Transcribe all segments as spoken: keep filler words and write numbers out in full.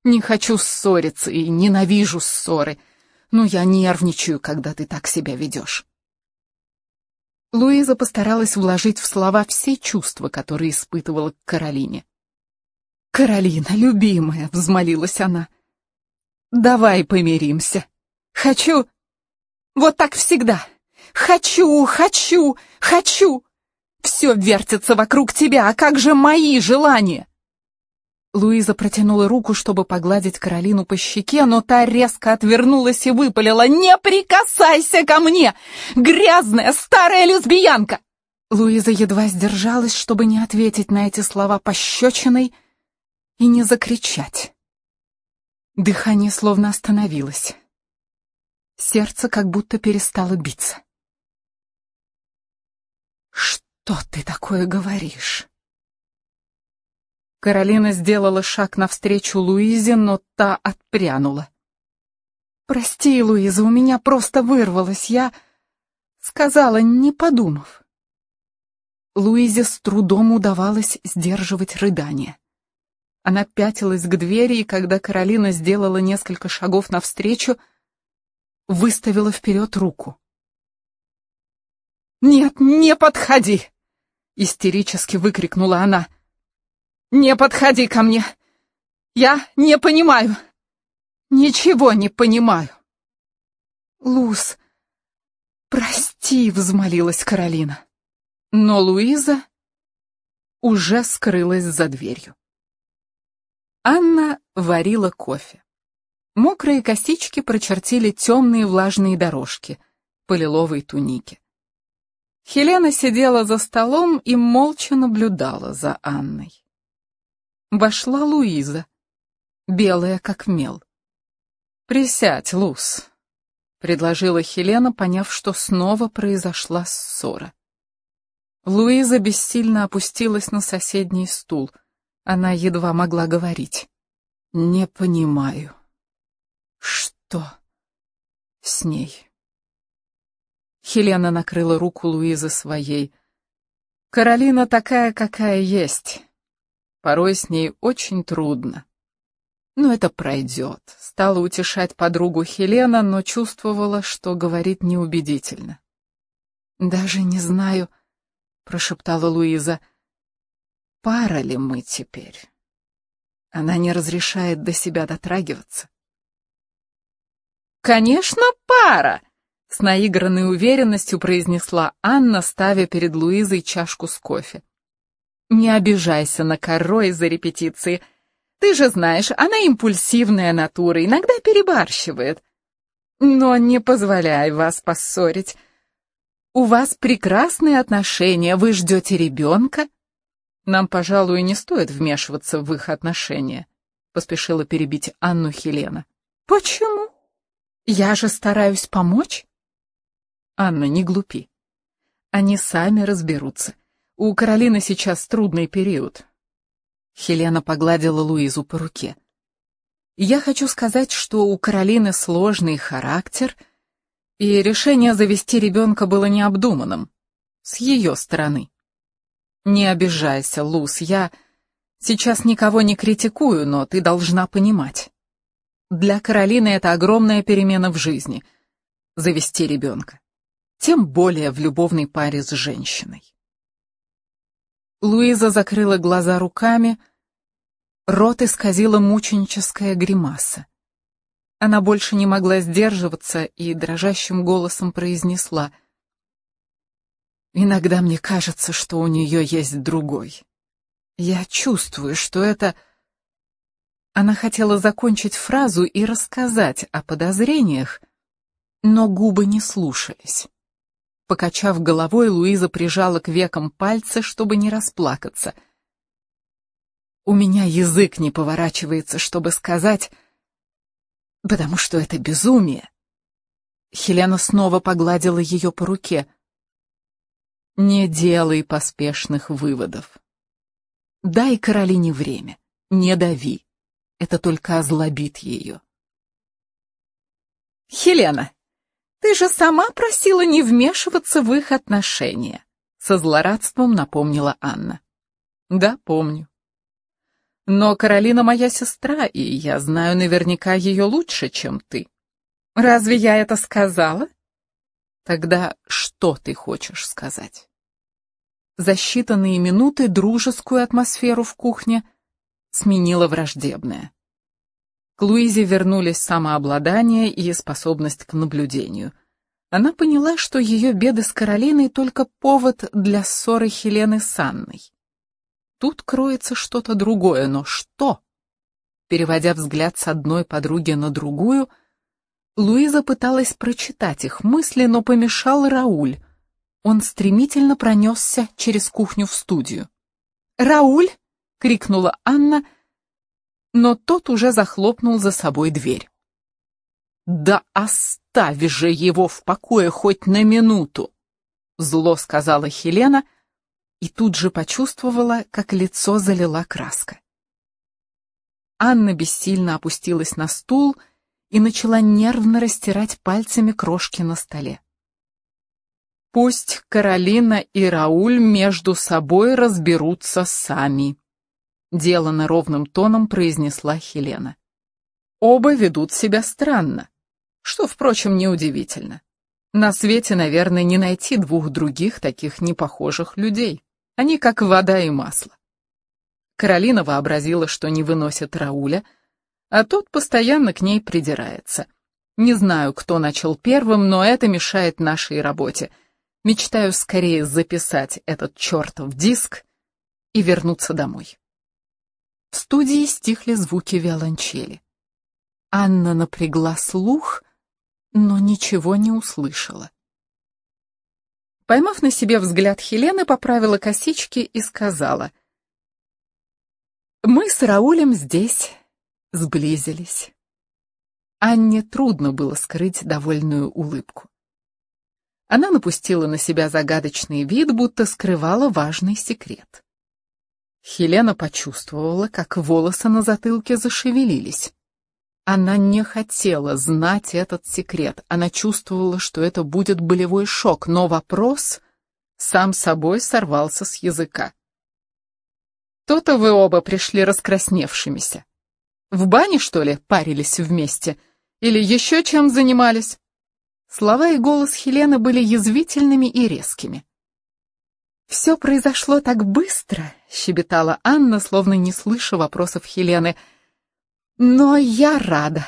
Не хочу ссориться и ненавижу ссоры, но я нервничаю, когда ты так себя ведешь». Луиза постаралась вложить в слова все чувства, которые испытывала к Каролине. «Каролина, любимая», — взмолилась она, — «давай помиримся. Хочу... Вот так всегда. Хочу, хочу, хочу. Все вертится вокруг тебя, а как же мои желания?» Луиза протянула руку, чтобы погладить Каролину по щеке, но та резко отвернулась и выпалила: «Не прикасайся ко мне, грязная старая лесбиянка!» Луиза едва сдержалась, чтобы не ответить на эти слова пощечиной и не закричать. Дыхание словно остановилось. Сердце как будто перестало биться. «Что ты такое говоришь?» Каролина сделала шаг навстречу Луизе, но та отпрянула. «Прости, Луиза, у меня просто вырвалось. Я сказала, не подумав». Луизе с трудом удавалось сдерживать рыдание. Она пятилась к двери, и когда Каролина сделала несколько шагов навстречу, выставила вперед руку. «Нет, не подходи!» — истерически выкрикнула она. «Не подходи ко мне! Я не понимаю! Ничего не понимаю!» «Луз, прости!» — взмолилась Каролина. Но Луиза уже скрылась за дверью. Анна варила кофе. Мокрые косички прочертили темные влажные дорожки по лиловой тунике. Хелена сидела за столом и молча наблюдала за Анной. Вошла Луиза, белая как мел. «Присядь, Луз», — предложила Хелена, поняв, что снова произошла ссора. Луиза бессильно опустилась на соседний стул. Она едва могла говорить. «Не понимаю, что с ней?» Хелена накрыла руку Луизы своей. «Каролина такая, какая есть. Порой с ней очень трудно. Но это пройдет», — стала утешать подругу Хелена, но чувствовала, что говорит неубедительно. «Даже не знаю», — прошептала Луиза, — «пара ли мы теперь?» Она не разрешает до себя дотрагиваться. «Конечно, пара!» — с наигранной уверенностью произнесла Анна, ставя перед Луизой чашку с кофе. «Не обижайся на Каро из-за репетиции. Ты же знаешь, она импульсивная натура, иногда перебарщивает. Но не позволяй вас поссорить. У вас прекрасные отношения, вы ждете ребенка. Нам, пожалуй, не стоит вмешиваться в их отношения», — поспешила перебить Анну Хелена. «Почему? Я же стараюсь помочь». «Анна, не глупи. Они сами разберутся. У Каролины сейчас трудный период». Хелена погладила Луизу по руке. «Я хочу сказать, что у Каролины сложный характер, и решение завести ребенка было необдуманным, с ее стороны. Не обижайся, Луз, я сейчас никого не критикую, но ты должна понимать. Для Каролины это огромная перемена в жизни — завести ребенка, тем более в любовной паре с женщиной». Луиза закрыла глаза руками, рот исказила мученическая гримаса. Она больше не могла сдерживаться и дрожащим голосом произнесла: «Иногда мне кажется, что у нее есть другой. Я чувствую, что это...» Она хотела закончить фразу и рассказать о подозрениях, но губы не слушались. Покачав головой, Луиза прижала к векам пальцы, чтобы не расплакаться. «У меня язык не поворачивается, чтобы сказать, потому что это безумие». Хелена снова погладила ее по руке. «Не делай поспешных выводов. Дай Каролине время, не дави. Это только озлобит ее». «Хелена, ты же сама просила не вмешиваться в их отношения», — со злорадством напомнила Анна. «Да, помню. Но Каролина моя сестра, и я знаю наверняка ее лучше, чем ты. Разве я это сказала? Тогда что ты хочешь сказать? За считанные минуты дружескую атмосферу в кухне сменила враждебная. К Луизе вернулись самообладание и способность к наблюдению. Она поняла, что ее беды с Каролиной только повод для ссоры Хелены с Анной. Тут кроется что-то другое, но что? Переводя взгляд с одной подруги на другую, Луиза пыталась прочитать их мысли, но помешал Рауль. Он стремительно пронесся через кухню в студию. «Рауль!» — крикнула Анна, но тот уже захлопнул за собой дверь. «Да оставь же его в покое хоть на минуту!» — зло сказала Хелена и тут же почувствовала, как лицо залила краска. Анна бессильно опустилась на стул и начала нервно растирать пальцами крошки на столе. «Пусть Каролина и Рауль между собой разберутся сами», — делано ровным тоном произнесла Хелена. «Оба ведут себя странно, что, впрочем, неудивительно. На свете, наверное, не найти двух других таких непохожих людей. Они как вода и масло. Каролина вообразила, что не выносит Рауля, а тот постоянно к ней придирается. Не знаю, кто начал первым, но это мешает нашей работе. Мечтаю скорее записать этот чертов диск и вернуться домой». В студии стихли звуки виолончели. Анна напрягла слух, но ничего не услышала. Поймав на себе взгляд Хелены, поправила косички и сказала: «Мы с Раулем здесь сблизились». Анне трудно было скрыть довольную улыбку. Она напустила на себя загадочный вид, будто скрывала важный секрет. Хелена почувствовала, как волосы на затылке зашевелились. Она не хотела знать этот секрет, она чувствовала, что это будет болевой шок, но вопрос сам собой сорвался с языка. «То-то вы оба пришли раскрасневшимися. В бане, что ли, парились вместе? Или еще чем занимались?» Слова и голос Хелены были язвительными и резкими. «Все произошло так быстро», — щебетала Анна, словно не слыша вопросов Хелены. «Но я рада».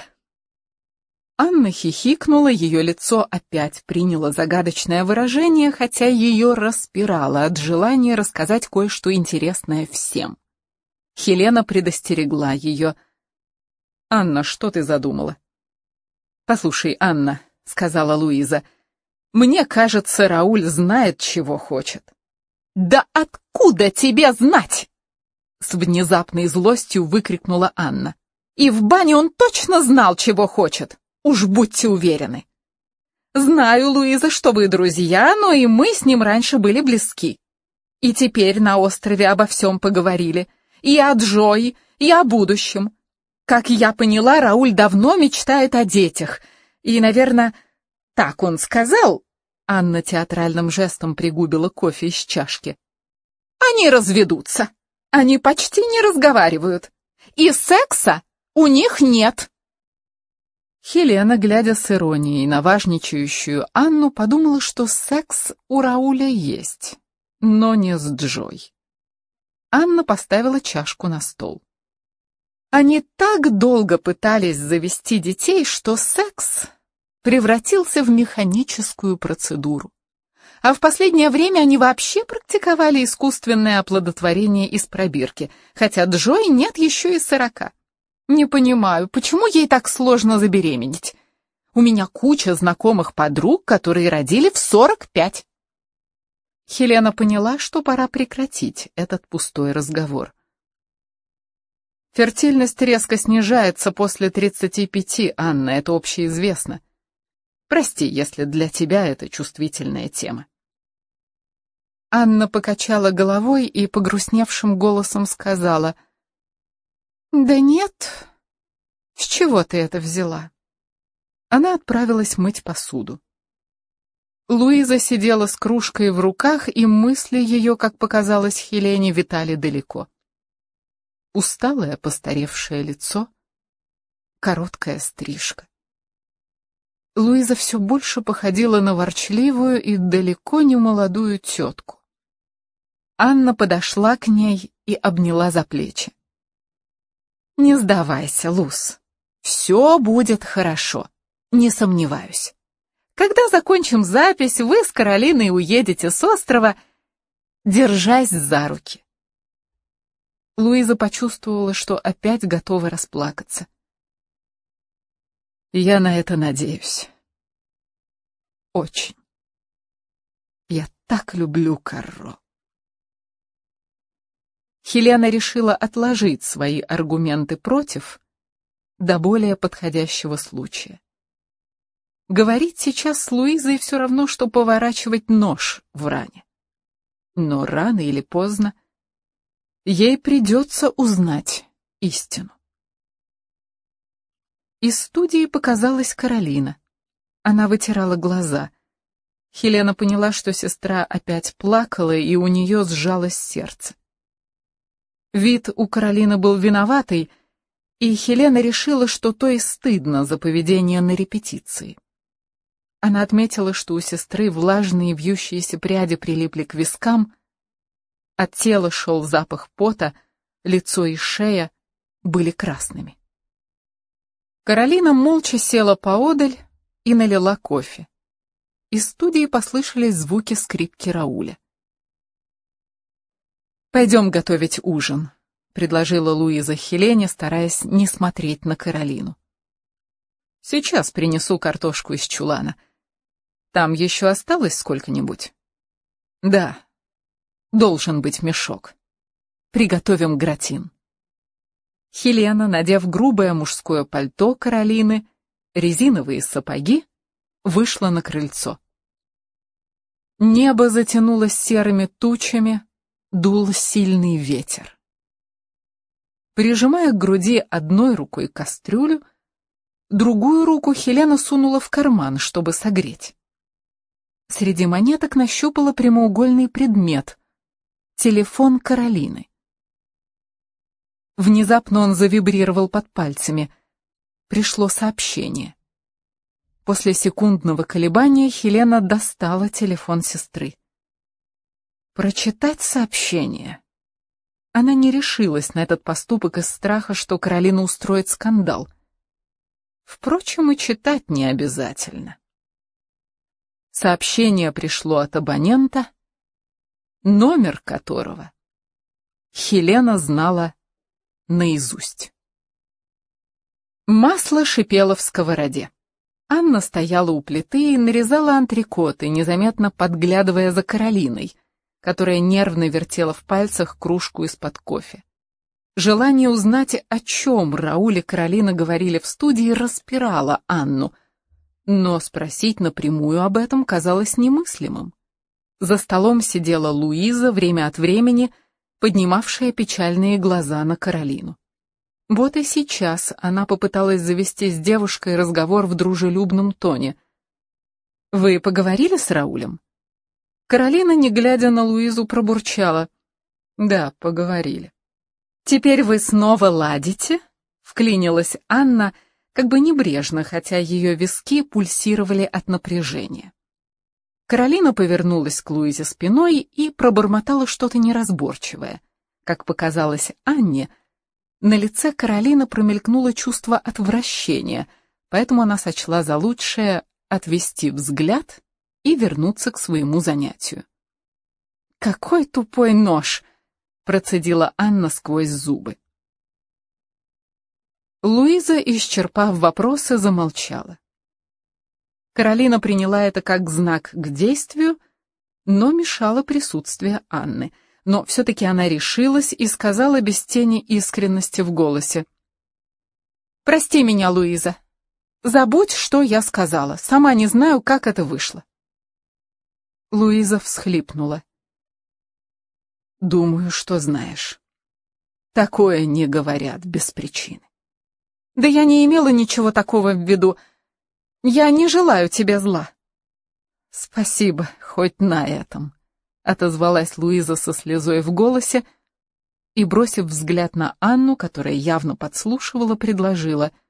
Анна хихикнула, ее лицо опять приняло загадочное выражение, хотя ее распирало от желания рассказать кое-что интересное всем. Хелена предостерегла ее. «Анна, что ты задумала?» «Послушай, Анна», — сказала Луиза, — «мне кажется, Рауль знает, чего хочет». «Да откуда тебе знать?» — с внезапной злостью выкрикнула Анна. «И в бане он точно знал, чего хочет. Уж будьте уверены». «Знаю, Луиза, что вы друзья, но и мы с ним раньше были близки. И теперь на острове обо всем поговорили. И о Джои, и о будущем. Как я поняла, Рауль давно мечтает о детях. И, наверное, так он сказал». Анна театральным жестом пригубила кофе из чашки. «Они разведутся. Они почти не разговаривают. И секса у них нет». Хелена, глядя с иронией на важничающую Анну, подумала, что секс у Рауля есть, но не с Джой. Анна поставила чашку на стол. Они так долго пытались завести детей, что секс превратился в механическую процедуру. А в последнее время они вообще практиковали искусственное оплодотворение из пробирки, хотя Джой нет еще и сорока. Не понимаю, почему ей так сложно забеременеть? У меня куча знакомых подруг, которые родили в сорок пять. Хелена поняла, что пора прекратить этот пустой разговор. Фертильность резко снижается после тридцати пяти, Анна, это общеизвестно. Прости, если для тебя это чувствительная тема. Анна покачала головой и погрустневшим голосом сказала: «Да нет, с чего ты это взяла?» Она отправилась мыть посуду. Луиза сидела с кружкой в руках, и мысли ее, как показалось Хелене, витали далеко. усталое постаревшее лицо, короткая стрижка. Луиза все больше походила на ворчливую и далеко не молодую тетку. Анна подошла к ней и обняла за плечи. «Не сдавайся, Луз. Все будет хорошо, не сомневаюсь. Когда закончим запись, вы с Каролиной уедете с острова, держась за руки». Луиза почувствовала, что опять готова расплакаться. «Я на это надеюсь. Очень. Я так люблю Карро». Хелена решила отложить свои аргументы против до более подходящего случая. Говорить сейчас с Луизой все равно, что поворачивать нож в ране. Но рано или поздно ей придется узнать истину. Из студии показалась Каролина. Она вытирала глаза. Хелена поняла, что сестра опять плакала, и у нее сжалось сердце. Вид у Каролины был виноватый, и Хелена решила, что то и стыдно за поведение на репетиции. Она отметила, что у сестры влажные вьющиеся пряди прилипли к вискам, от тела шел запах пота, лицо и шея были красными. Каролина молча села поодаль и налила кофе. Из студии послышались звуки скрипки Рауля. «Пойдем готовить ужин», — предложила Луиза Хелене, стараясь не смотреть на Каролину. «Сейчас принесу картошку из чулана. Там еще осталось сколько-нибудь?» «Да, должен быть мешок. Приготовим гратин». Хелена, надев грубое мужское пальто Каролины, резиновые сапоги, вышла на крыльцо. Небо затянулось серыми тучами, дул сильный ветер. Прижимая к груди одной рукой кастрюлю, другую руку Хелена сунула в карман, чтобы согреть. Среди монеток нащупала прямоугольный предмет — телефон Каролины. Внезапно он завибрировал под пальцами. Пришло сообщение. После секундного колебания Хелена достала телефон сестры. Прочитать сообщение. Она не решилась на этот поступок из страха, что Каролина устроит скандал. Впрочем, и читать не обязательно. Сообщение пришло от абонента, номер которого Хелена знала наизусть. Масло шипело в сковороде. Анна стояла у плиты и нарезала антрикоты, незаметно подглядывая за Каролиной, которая нервно вертела в пальцах кружку из-под кофе. Желание узнать, о чем Рауль и Каролина говорили в студии, распирало Анну, но спросить напрямую об этом казалось немыслимым. За столом сидела Луиза, время от времени поднимавшая печальные глаза на Каролину. Вот и сейчас она попыталась завести с девушкой разговор в дружелюбном тоне. «Вы поговорили с Раулем?» Каролина, не глядя на Луизу, пробурчала. «Да, поговорили». «Теперь вы снова ладите?» — вклинилась Анна, как бы небрежно, хотя ее виски пульсировали от напряжения. Каролина повернулась к Луизе спиной и пробормотала что-то неразборчивое. Как показалось Анне, на лице Каролины промелькнуло чувство отвращения, поэтому она сочла за лучшее отвести взгляд и вернуться к своему занятию. «Какой тупой нож!» — процедила Анна сквозь зубы. Луиза, исчерпав вопросы, замолчала. Каролина приняла это как знак к действию, но мешало присутствие Анны. Но все-таки она решилась и сказала без тени искренности в голосе. «Прости меня, Луиза. Забудь, что я сказала. Сама не знаю, как это вышло». Луиза всхлипнула. «Думаю, что знаешь. Такое не говорят без причины». «Да я не имела ничего такого в виду. Я не желаю тебе зла». «Спасибо, хоть на этом», — отозвалась Луиза со слезой в голосе и, бросив взгляд на Анну, которая явно подслушивала, предложила: